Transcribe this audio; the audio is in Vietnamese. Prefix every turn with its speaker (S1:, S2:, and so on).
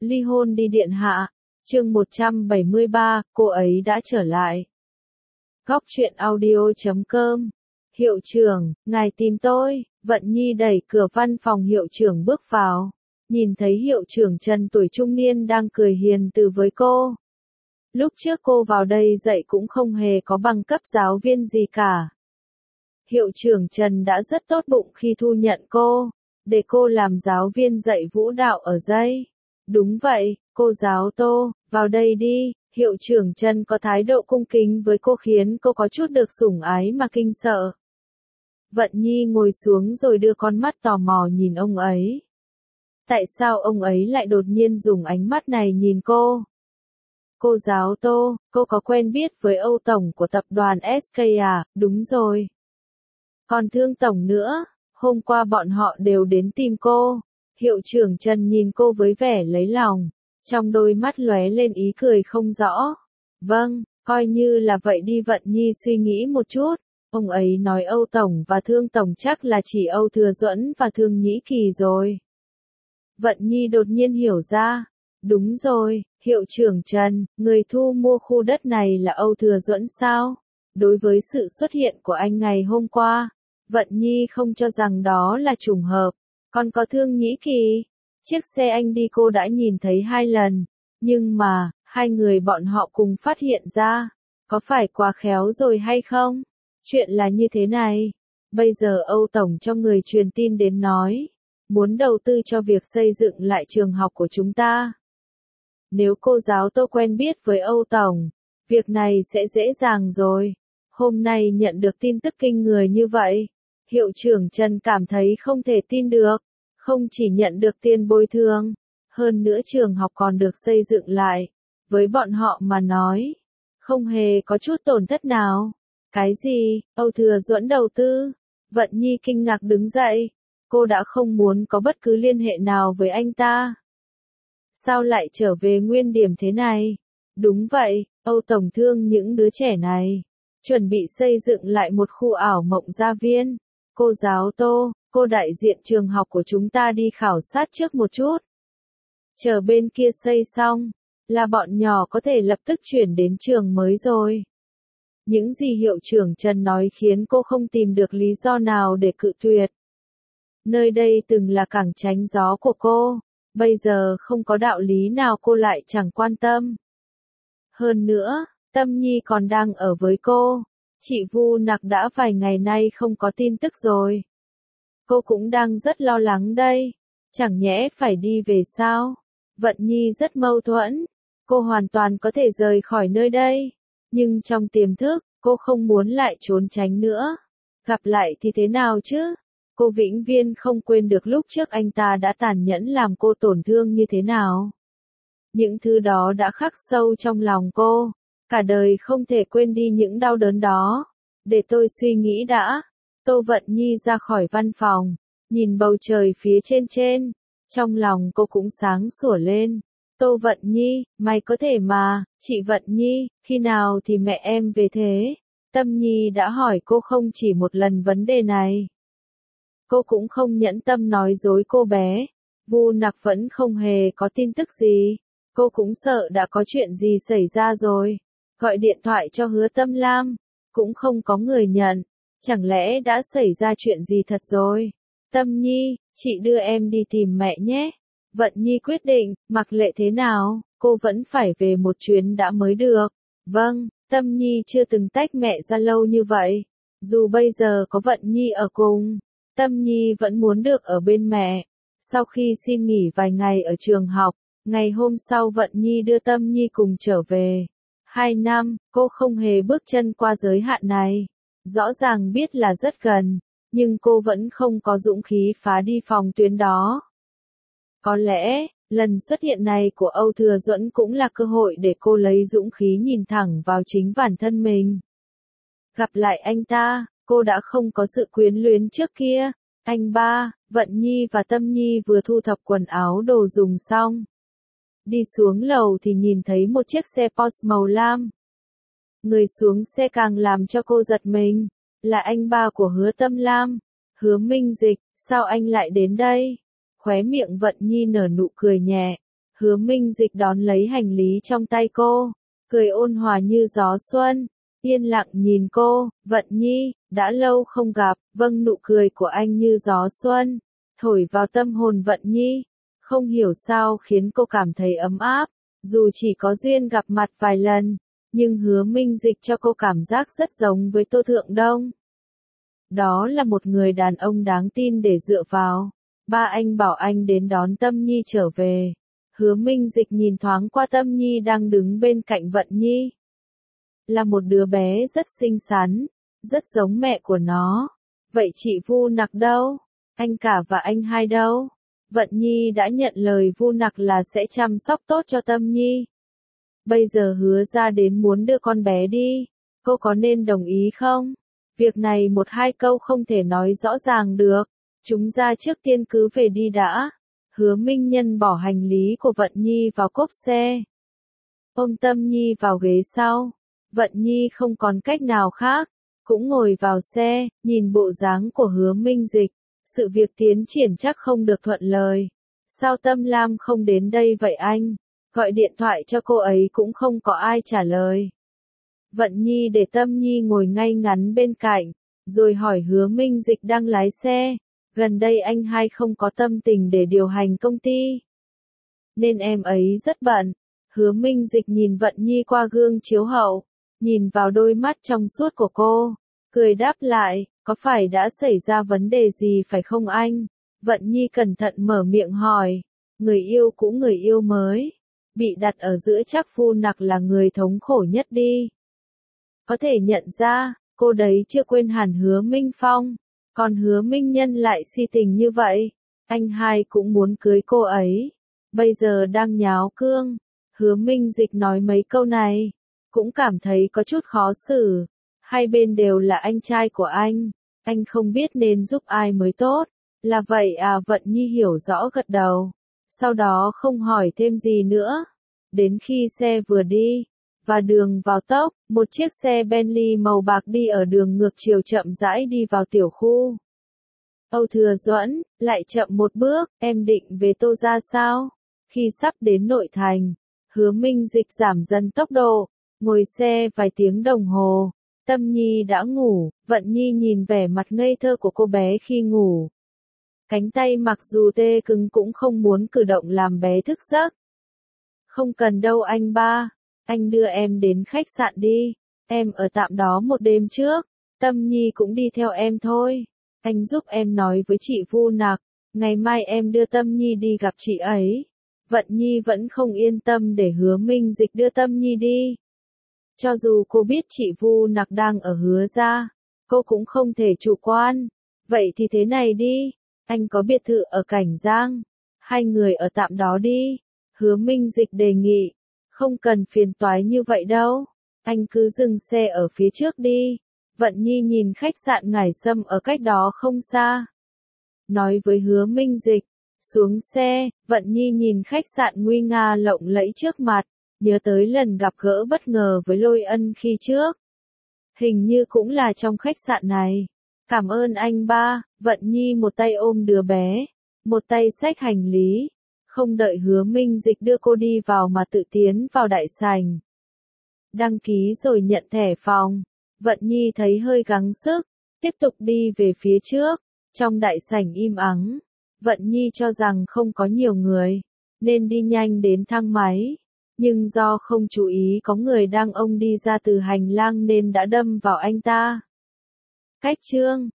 S1: Ly hôn đi điện hạ. Chương 173, cô ấy đã trở lại. Góc truyện audio.com. Hiệu trưởng, ngài tìm tôi. Vận Nhi đẩy cửa văn phòng hiệu trưởng bước vào. Nhìn thấy hiệu trưởng Trần tuổi trung niên đang cười hiền từ với cô. Lúc trước cô vào đây dạy cũng không hề có bằng cấp giáo viên gì cả. Hiệu trưởng Trần đã rất tốt bụng khi thu nhận cô, để cô làm giáo viên dạy vũ đạo ở đây. Đúng vậy, cô giáo Tô, vào đây đi. Hiệu trưởng Trần có thái độ cung kính với cô khiến cô có chút được sủng ái mà kinh sợ. Vận Nhi ngồi xuống rồi đưa con mắt tò mò nhìn ông ấy. Tại sao ông ấy lại đột nhiên dùng ánh mắt này nhìn cô? Cô giáo Tô, cô có quen biết với Âu Tổng của tập đoàn SK à? Đúng rồi. Còn Thương Tổng nữa, hôm qua bọn họ đều đến tìm cô. Hiệu trưởng Trần nhìn cô với vẻ lấy lòng, trong đôi mắt lóe lên ý cười không rõ. Vâng, coi như là vậy đi. Vận Nhi suy nghĩ một chút, ông ấy nói Âu Tổng và Thương Tổng chắc là chỉ Âu Thừa Duẫn và Thương Nhĩ Kỳ rồi. Vận Nhi đột nhiên hiểu ra. Đúng rồi, hiệu trưởng Trần, người thu mua khu đất này là Âu Thừa Duẫn sao? Đối với sự xuất hiện của anh ngày hôm qua, Vận Nhi không cho rằng đó là trùng hợp. Còn có Thương Nhĩ Kỳ, chiếc xe anh đi cô đã nhìn thấy 2 lần, nhưng mà, hai người bọn họ cùng phát hiện ra, có phải quá khéo rồi hay không? Chuyện là như thế này, bây giờ Âu Tổng cho người truyền tin đến nói, muốn đầu tư cho việc xây dựng lại trường học của chúng ta. Nếu cô giáo Tô quen biết với Âu Tổng, việc này sẽ dễ dàng rồi. Hôm nay nhận được tin tức kinh người như vậy, hiệu trưởng Trần cảm thấy không thể tin được. Không chỉ nhận được tiền bồi thường, hơn nữa trường học còn được xây dựng lại. Với bọn họ mà nói, không hề có chút tổn thất nào. Cái gì? Âu Thừa Duẫn đầu tư? Vận Nhi kinh ngạc đứng dậy. Cô đã không muốn có bất cứ liên hệ nào với anh ta. Sao lại trở về nguyên điểm thế này? Đúng vậy, Âu Tổng thương những đứa trẻ này. Chuẩn bị xây dựng lại một khu ảo mộng gia viên. Cô giáo Tô, cô đại diện trường học của chúng ta đi khảo sát trước một chút. Chờ bên kia xây xong, là bọn nhỏ có thể lập tức chuyển đến trường mới rồi. Những gì hiệu trưởng Trần nói khiến cô không tìm được lý do nào để cự tuyệt. Nơi đây từng là cảng tránh gió của cô, bây giờ không có đạo lý nào cô lại chẳng quan tâm. Hơn nữa, Tâm Nhi còn đang ở với cô. Chị Vu Nặc đã vài ngày nay không có tin tức rồi. Cô cũng đang rất lo lắng đây. Chẳng nhẽ phải đi về sao? Vận Nhi rất mâu thuẫn. Cô hoàn toàn có thể rời khỏi nơi đây. Nhưng trong tiềm thức, cô không muốn lại trốn tránh nữa. Gặp lại thì thế nào chứ? Cô vĩnh viễn không quên được lúc trước anh ta đã tàn nhẫn làm cô tổn thương như thế nào. Những thứ đó đã khắc sâu trong lòng cô. Cả đời không thể quên đi những đau đớn đó. Để tôi suy nghĩ đã. Tô Vận Nhi ra khỏi văn phòng, nhìn bầu trời phía trên. Trong lòng cô cũng sáng sủa lên. Tô Vận Nhi, mày có thể mà. Chị Vận Nhi, khi nào thì mẹ em về thế? Tâm Nhi đã hỏi cô không chỉ một lần vấn đề này. Cô cũng không nhẫn tâm nói dối cô bé. Vu Nặc vẫn không hề có tin tức gì. Cô cũng sợ đã có chuyện gì xảy ra rồi. Gọi điện thoại cho Hứa Tâm Lam, cũng không có người nhận. Chẳng lẽ đã xảy ra chuyện gì thật rồi? Tâm Nhi, chị đưa em đi tìm mẹ nhé. Vận Nhi quyết định, mặc lệ thế nào, cô vẫn phải về một chuyến đã mới được. Vâng, Tâm Nhi chưa từng tách mẹ ra lâu như vậy. Dù bây giờ có Vận Nhi ở cùng, Tâm Nhi vẫn muốn được ở bên mẹ. Sau khi xin nghỉ vài ngày ở trường học, ngày hôm sau Vận Nhi đưa Tâm Nhi cùng trở về. 2 năm, cô không hề bước chân qua giới hạn này. Rõ ràng biết là rất gần, nhưng cô vẫn không có dũng khí phá đi phòng tuyến đó. Có lẽ, lần xuất hiện này của Âu Thừa Duẫn cũng là cơ hội để cô lấy dũng khí nhìn thẳng vào chính bản thân mình. Gặp lại anh ta, cô đã không có sự quyến luyến trước kia. Anh ba, Vận Nhi và Tâm Nhi vừa thu thập quần áo đồ dùng xong. Đi xuống lầu thì nhìn thấy một chiếc xe Porsche màu lam. Người xuống xe càng làm cho cô giật mình, là anh ba của Hứa Tâm Lam. Hứa Minh Dịch, sao anh lại đến đây? Khóe miệng Vận Nhi nở nụ cười nhẹ, Hứa Minh Dịch đón lấy hành lý trong tay cô, cười ôn hòa như gió xuân, yên lặng nhìn cô, Vận Nhi, đã lâu không gặp, vâng nụ cười của anh như gió xuân, thổi vào tâm hồn Vận Nhi, không hiểu sao khiến cô cảm thấy ấm áp, dù chỉ có duyên gặp mặt vài lần, nhưng Hứa Minh Dịch cho cô cảm giác rất giống với Tô Thượng Đông. Đó là một người đàn ông đáng tin để dựa vào. Ba anh bảo anh đến đón Tâm Nhi trở về. Hứa Minh Dịch nhìn thoáng qua Tâm Nhi đang đứng bên cạnh Vận Nhi. Là một đứa bé rất xinh xắn, rất giống mẹ của nó. Vậy chị Vu Nặc đâu? Anh cả và anh hai đâu? Vận Nhi đã nhận lời Vu Nặc là sẽ chăm sóc tốt cho Tâm Nhi. Bây giờ Hứa ra đến muốn đưa con bé đi, cô có nên đồng ý không? Việc này một hai câu không thể nói rõ ràng được, chúng ra trước tiên cứ về đi đã. Hứa Minh Nhân bỏ hành lý của Vận Nhi vào cốp xe, ôm Tâm Nhi vào ghế sau. Vận Nhi không còn cách nào khác, cũng ngồi vào xe, nhìn bộ dáng của Hứa Minh Dịch, sự việc tiến triển chắc không được thuận lời. Sao Tâm Lam không đến đây vậy anh? Gọi điện thoại cho cô ấy cũng không có ai trả lời. Vận Nhi để Tâm Nhi ngồi ngay ngắn bên cạnh, rồi hỏi Hứa Minh Dịch đang lái xe, gần đây anh hai không có tâm tình để điều hành công ty. Nên em ấy rất bận. Hứa Minh Dịch nhìn Vận Nhi qua gương chiếu hậu, nhìn vào đôi mắt trong suốt của cô, cười đáp lại, có phải đã xảy ra vấn đề gì phải không anh? Vận Nhi cẩn thận mở miệng hỏi, người yêu cũ người yêu mới, bị đặt ở giữa chắc Vu Nặc là người thống khổ nhất đi. Có thể nhận ra, cô đấy chưa quên hẳn Hứa Minh Phong, còn Hứa Minh Nhân lại si tình như vậy, anh hai cũng muốn cưới cô ấy, bây giờ đang nháo cương. Hứa Minh Dịch nói mấy câu này, cũng cảm thấy có chút khó xử, hai bên đều là anh trai của anh không biết nên giúp ai mới tốt, là vậy à? Vận Nhi hiểu rõ gật đầu, sau đó không hỏi thêm gì nữa, đến khi xe vừa đi, và đường vào tốc, một chiếc xe Bentley màu bạc đi ở đường ngược chiều chậm rãi đi vào tiểu khu. Âu Thừa Duẫn, lại chậm một bước, em định về Tô ra sao? Khi sắp đến nội thành, Hứa Minh Dịch giảm dần tốc độ, ngồi xe vài tiếng đồng hồ. Tâm Nhi đã ngủ, Vận Nhi nhìn vẻ mặt ngây thơ của cô bé khi ngủ. Cánh tay mặc dù tê cứng cũng không muốn cử động làm bé thức giấc. Không cần đâu anh ba, anh đưa em đến khách sạn đi, em ở tạm đó một đêm trước, Tâm Nhi cũng đi theo em thôi. Anh giúp em nói với chị Vu Nặc, ngày mai em đưa Tâm Nhi đi gặp chị ấy. Vận Nhi vẫn không yên tâm để Hứa Minh Dịch đưa Tâm Nhi đi. Cho dù cô biết chị Vu Nặc đang ở Hứa ra, cô cũng không thể chủ quan. Vậy thì thế này đi, anh có biệt thự ở Cảnh Giang, hai người ở tạm đó đi. Hứa Minh Dịch đề nghị, không cần phiền toái như vậy đâu, anh cứ dừng xe ở phía trước đi. Vận Nhi nhìn khách sạn Ngải Sâm ở cách đó không xa, nói với Hứa Minh Dịch. Xuống xe, Vận Nhi nhìn khách sạn nguy nga lộng lẫy trước mặt, nhớ tới lần gặp gỡ bất ngờ với Lôi Ân khi trước. Hình như cũng là trong khách sạn này. Cảm ơn anh ba. Vận Nhi một tay ôm đứa bé, một tay xách hành lý, không đợi Hứa Minh Dịch đưa cô đi vào mà tự tiến vào đại sảnh. Đăng ký rồi nhận thẻ phòng, Vận Nhi thấy hơi gắng sức, tiếp tục đi về phía trước. Trong đại sảnh im ắng, Vận Nhi cho rằng không có nhiều người, nên đi nhanh đến thang máy. Nhưng do không chú ý có người đang đi ra từ hành lang nên đã đâm vào anh ta. Cách chương